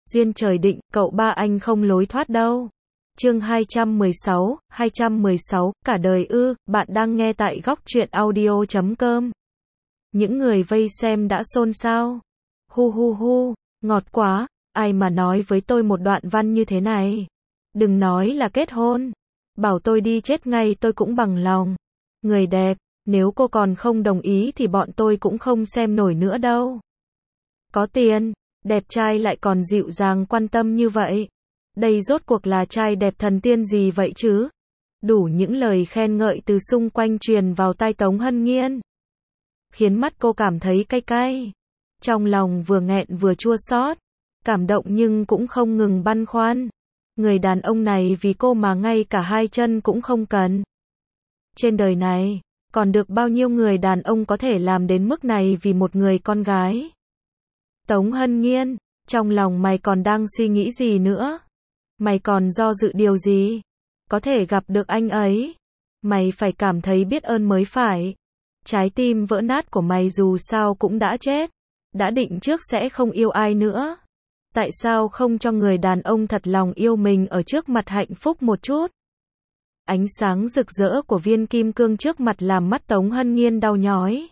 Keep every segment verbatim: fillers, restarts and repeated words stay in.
Duyên trời định, cậu ba anh không lối thoát đâu. Chương hai trăm mười sáu, hai trăm mười sáu, cả đời ư, bạn đang nghe tại góc truyện audio chấm com. Những người vây xem đã xôn xao. Hu hu hu, ngọt quá, ai mà nói với tôi một đoạn văn như thế này. Đừng nói là kết hôn. Bảo tôi đi chết ngay tôi cũng bằng lòng. Người đẹp, nếu cô còn không đồng ý thì bọn tôi cũng không xem nổi nữa đâu. Có tiền, đẹp trai lại còn dịu dàng quan tâm như vậy. Đây rốt cuộc là trai đẹp thần tiên gì vậy chứ? Đủ những lời khen ngợi từ xung quanh truyền vào tai Tống Hân Nghiên. Khiến mắt cô cảm thấy cay cay. Trong lòng vừa nghẹn vừa chua xót. Cảm động nhưng cũng không ngừng băn khoăn. Người đàn ông này vì cô mà ngay cả hai chân cũng không cần. Trên đời này, còn được bao nhiêu người đàn ông có thể làm đến mức này vì một người con gái? Tống Hân Nghiên, trong lòng mày còn đang suy nghĩ gì nữa? Mày còn do dự điều gì? Có thể gặp được anh ấy, mày phải cảm thấy biết ơn mới phải. Trái tim vỡ nát của mày dù sao cũng đã chết. Đã định trước sẽ không yêu ai nữa. Tại sao không cho người đàn ông thật lòng yêu mình ở trước mặt hạnh phúc một chút? Ánh sáng rực rỡ của viên kim cương trước mặt làm mắt Tống Hân Nghiên đau nhói.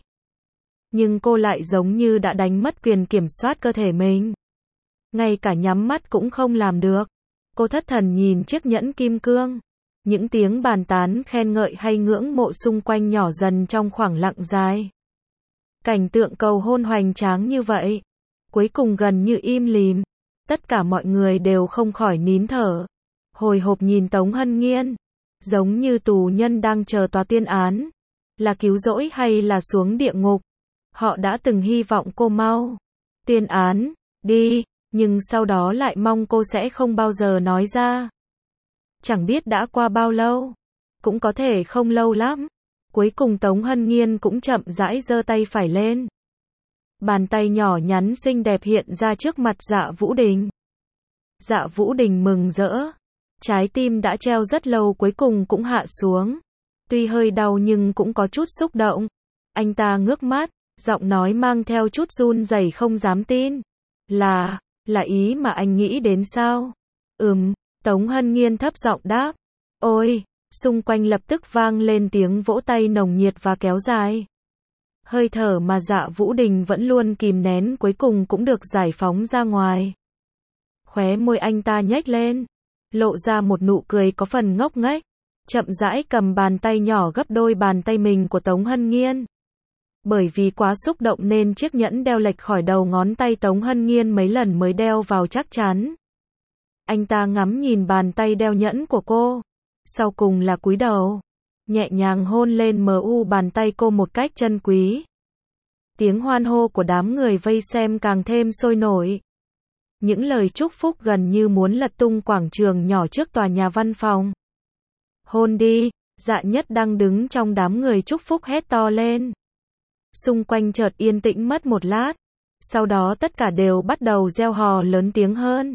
Nhưng cô lại giống như đã đánh mất quyền kiểm soát cơ thể mình. Ngay cả nhắm mắt cũng không làm được. Cô thất thần nhìn chiếc nhẫn kim cương. Những tiếng bàn tán khen ngợi hay ngưỡng mộ xung quanh nhỏ dần trong khoảng lặng dài. Cảnh tượng cầu hôn hoành tráng như vậy, cuối cùng gần như im lìm. Tất cả mọi người đều không khỏi nín thở. Hồi hộp nhìn Tống Hân Nghiên. Giống như tù nhân đang chờ tòa tuyên án. Là cứu rỗi hay là xuống địa ngục. Họ đã từng hy vọng cô mau tuyên án, đi, nhưng sau đó lại mong cô sẽ không bao giờ nói ra. Chẳng biết đã qua bao lâu, cũng có thể không lâu lắm. Cuối cùng Tống Hân Nghiên cũng chậm rãi giơ tay phải lên. Bàn tay nhỏ nhắn xinh đẹp hiện ra trước mặt Dạ Vũ Đình. Dạ Vũ Đình mừng rỡ. Trái tim đã treo rất lâu cuối cùng cũng hạ xuống. Tuy hơi đau nhưng cũng có chút xúc động. Anh ta ngước mắt, giọng nói mang theo chút run rẩy không dám tin. Là, là ý mà anh nghĩ đến sao? Ừm, Tống Hân Nghiên thấp giọng đáp. Ôi, xung quanh lập tức vang lên tiếng vỗ tay nồng nhiệt và kéo dài. Hơi thở mà Dạ Vũ Đình vẫn luôn kìm nén cuối cùng cũng được giải phóng ra ngoài. Khóe môi anh ta nhếch lên, lộ ra một nụ cười có phần ngốc nghếch, chậm rãi cầm bàn tay nhỏ gấp đôi bàn tay mình của Tống Hân Nghiên. Bởi vì quá xúc động nên chiếc nhẫn đeo lệch khỏi đầu ngón tay Tống Hân Nghiên mấy lần mới đeo vào chắc chắn. Anh ta ngắm nhìn bàn tay đeo nhẫn của cô, sau cùng là cúi đầu, nhẹ nhàng hôn lên mờ u bàn tay cô một cách trân quý. Tiếng hoan hô của đám người vây xem càng thêm sôi nổi. Những lời chúc phúc gần như muốn lật tung quảng trường nhỏ trước tòa nhà văn phòng. Hôn đi, Dạ Nhất đang đứng trong đám người chúc phúc hét to lên. Xung quanh chợt yên tĩnh mất một lát. Sau đó tất cả đều bắt đầu reo hò lớn tiếng hơn.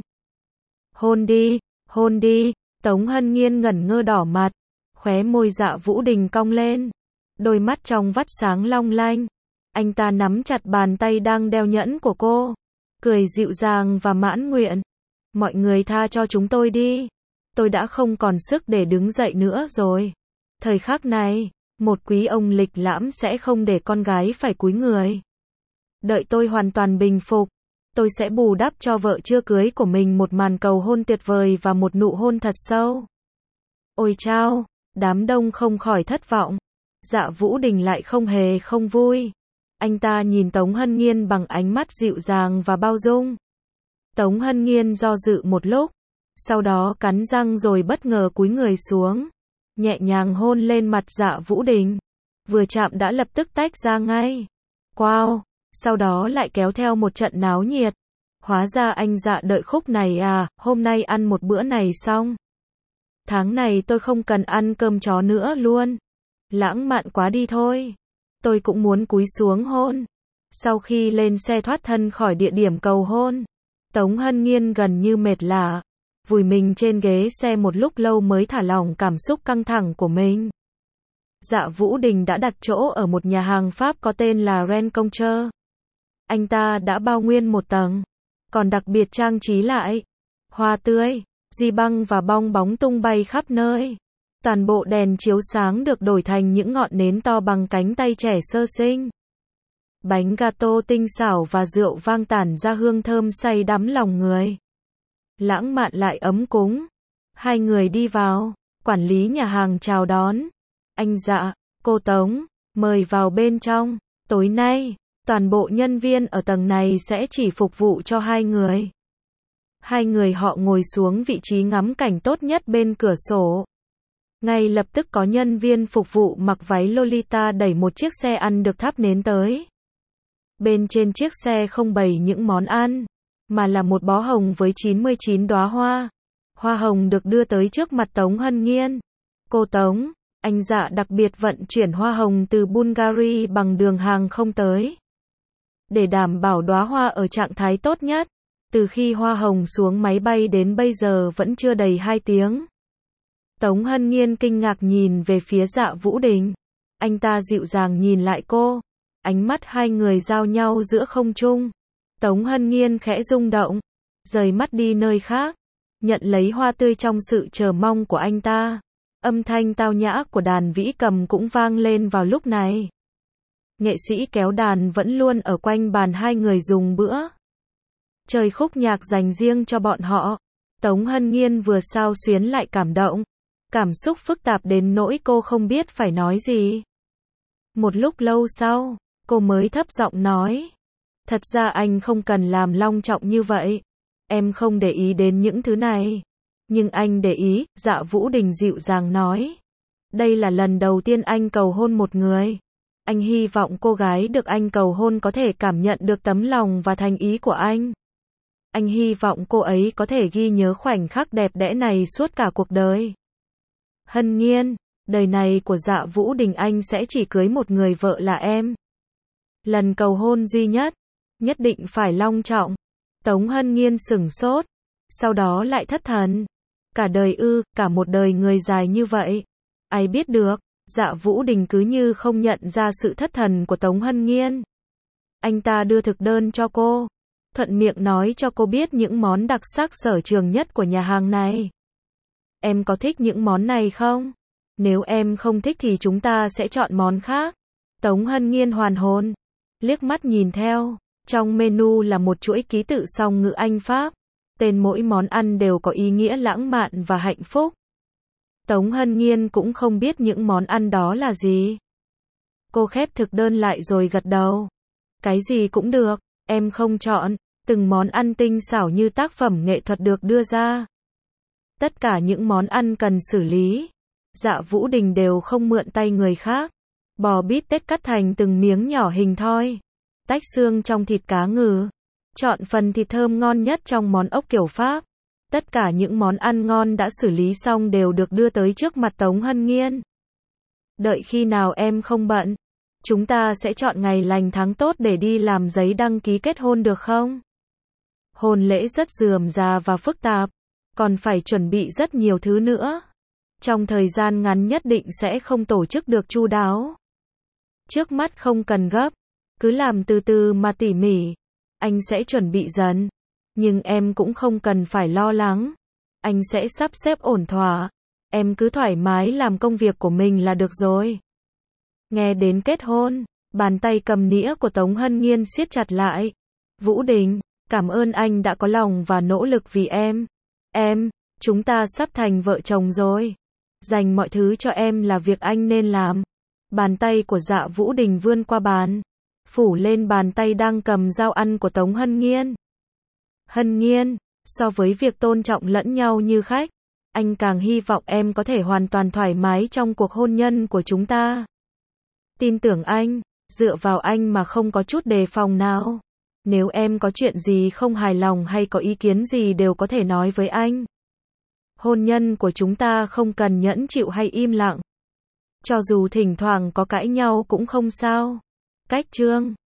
Hôn đi, hôn đi, Tống Hân Nghiên ngẩn ngơ đỏ mặt. Khóe môi Dạ Vũ Đình cong lên. Đôi mắt trong vắt sáng long lanh. Anh ta nắm chặt bàn tay đang đeo nhẫn của cô. Cười dịu dàng và mãn nguyện. Mọi người tha cho chúng tôi đi. Tôi đã không còn sức để đứng dậy nữa rồi. Thời khắc này, một quý ông lịch lãm sẽ không để con gái phải cúi người. Đợi tôi hoàn toàn bình phục, tôi sẽ bù đắp cho vợ chưa cưới của mình một màn cầu hôn tuyệt vời và một nụ hôn thật sâu. Ôi chao, đám đông không khỏi thất vọng. Dạ Vũ Đình lại không hề không vui. Anh ta nhìn Tống Hân Nghiên bằng ánh mắt dịu dàng và bao dung. Tống Hân Nghiên do dự một lúc, sau đó cắn răng rồi bất ngờ cúi người xuống, nhẹ nhàng hôn lên mặt Dạ Vũ Đình. Vừa chạm đã lập tức tách ra ngay. Wow, sau đó lại kéo theo một trận náo nhiệt. Hóa ra anh Dạ đợi khúc này à, hôm nay ăn một bữa này xong. Tháng này tôi không cần ăn cơm chó nữa luôn. Lãng mạn quá đi thôi. Tôi cũng muốn cúi xuống hôn. Sau khi lên xe thoát thân khỏi địa điểm cầu hôn, Tống Hân Nghiên gần như mệt lả, vùi mình trên ghế xe một lúc lâu mới thả lỏng cảm xúc căng thẳng của mình. Dạ Vũ Đình đã đặt chỗ ở một nhà hàng Pháp có tên là Rencontre. Anh ta đã bao nguyên một tầng. còn đặc biệt trang trí lại. Hoa tươi, duy băng và bong bóng tung bay khắp nơi. Toàn bộ đèn chiếu sáng được đổi thành những ngọn nến to bằng cánh tay trẻ sơ sinh. Bánh gato tinh xảo và rượu vang tản ra hương thơm say đắm lòng người. Lãng mạn lại ấm cúng. Hai người đi vào, quản lý nhà hàng chào đón. Anh Dạ, cô Tống, mời vào bên trong. Tối nay, toàn bộ nhân viên ở tầng này sẽ chỉ phục vụ cho hai người. Hai người họ ngồi xuống vị trí ngắm cảnh tốt nhất bên cửa sổ. Ngay lập tức có nhân viên phục vụ mặc váy Lolita đẩy một chiếc xe ăn được thắp nến tới. Bên trên chiếc xe không bày những món ăn, mà là một bó hồng với chín mươi chín đóa hoa. Hoa hồng được đưa tới trước mặt Tống Hân Nghiên. Cô Tống, anh Dạ đặc biệt vận chuyển hoa hồng từ Bulgaria bằng đường hàng không tới. Để đảm bảo đóa hoa ở trạng thái tốt nhất, từ khi hoa hồng xuống máy bay đến bây giờ vẫn chưa đầy hai tiếng. Tống Hân Nghiên kinh ngạc nhìn về phía Dạ Vũ Đình. Anh ta dịu dàng nhìn lại cô. Ánh mắt hai người giao nhau giữa không trung. Tống Hân Nghiên khẽ rung động, rời mắt đi nơi khác, nhận lấy hoa tươi trong sự chờ mong của anh ta. Âm thanh tao nhã của đàn vĩ cầm cũng vang lên vào lúc này. Nghệ sĩ kéo đàn vẫn luôn ở quanh bàn hai người dùng bữa. Chơi khúc nhạc dành riêng cho bọn họ. Tống Hân Nghiên vừa xao xuyến lại cảm động. Cảm xúc phức tạp đến nỗi cô không biết phải nói gì. Một lúc lâu sau, cô mới thấp giọng nói. Thật ra anh không cần làm long trọng như vậy. Em không để ý đến những thứ này. Nhưng anh để ý, Dạ Vũ Đình dịu dàng nói. Đây là lần đầu tiên anh cầu hôn một người. Anh hy vọng cô gái được anh cầu hôn có thể cảm nhận được tấm lòng và thành ý của anh. Anh hy vọng cô ấy có thể ghi nhớ khoảnh khắc đẹp đẽ này suốt cả cuộc đời. Hân Nghiên, đời này của Dạ Vũ Đình anh sẽ chỉ cưới một người vợ là em. Lần cầu hôn duy nhất, nhất định phải long trọng. Tống Hân Nghiên sửng sốt, sau đó lại thất thần. Cả đời ư, cả một đời người dài như vậy. Ai biết được, Dạ Vũ Đình cứ như không nhận ra sự thất thần của Tống Hân Nghiên. Anh ta đưa thực đơn cho cô, thuận miệng nói cho cô biết những món đặc sắc sở trường nhất của nhà hàng này. Em có thích những món này không? Nếu em không thích thì chúng ta sẽ chọn món khác. Tống Hân Nghiên hoàn hồn, liếc mắt nhìn theo. Trong menu là một chuỗi ký tự song ngữ Anh-Pháp. Tên mỗi món ăn đều có ý nghĩa lãng mạn và hạnh phúc. Tống Hân Nghiên cũng không biết những món ăn đó là gì. Cô khép thực đơn lại rồi gật đầu. Cái gì cũng được, em không chọn. Từng món ăn tinh xảo như tác phẩm nghệ thuật được đưa ra. Tất cả những món ăn cần xử lý. Dạ Vũ Đình đều không mượn tay người khác. Bò bít tết cắt thành từng miếng nhỏ hình thoi. Tách xương trong thịt cá ngừ. Chọn phần thịt thơm ngon nhất trong món ốc kiểu Pháp. Tất cả những món ăn ngon đã xử lý xong đều được đưa tới trước mặt Tống Hân Nghiên. Đợi khi nào em không bận, chúng ta sẽ chọn ngày lành tháng tốt để đi làm giấy đăng ký kết hôn được không? Hôn lễ rất rườm rà và phức tạp, còn phải chuẩn bị rất nhiều thứ nữa. Trong thời gian ngắn nhất định sẽ không tổ chức được chu đáo. Trước mắt không cần gấp, cứ làm từ từ mà tỉ mỉ. Anh sẽ chuẩn bị dần, nhưng em cũng không cần phải lo lắng. Anh sẽ sắp xếp ổn thỏa. Em cứ thoải mái làm công việc của mình là được rồi. Nghe đến kết hôn, bàn tay cầm nĩa của Tống Hân Nghiên siết chặt lại. Vũ Đình, cảm ơn anh đã có lòng và nỗ lực vì em. Em, chúng ta sắp thành vợ chồng rồi. Dành mọi thứ cho em là việc anh nên làm. Bàn tay của Dạ Vũ Đình vươn qua bàn, phủ lên bàn tay đang cầm dao ăn của Tống Hân Nghiên. Hân Nghiên, so với việc tôn trọng lẫn nhau như khách, anh càng hy vọng em có thể hoàn toàn thoải mái trong cuộc hôn nhân của chúng ta. Tin tưởng anh, dựa vào anh mà không có chút đề phòng nào. Nếu em có chuyện gì không hài lòng hay có ý kiến gì đều có thể nói với anh. Hôn nhân của chúng ta không cần nhẫn chịu hay im lặng. Cho dù thỉnh thoảng có cãi nhau cũng không sao. Cách chương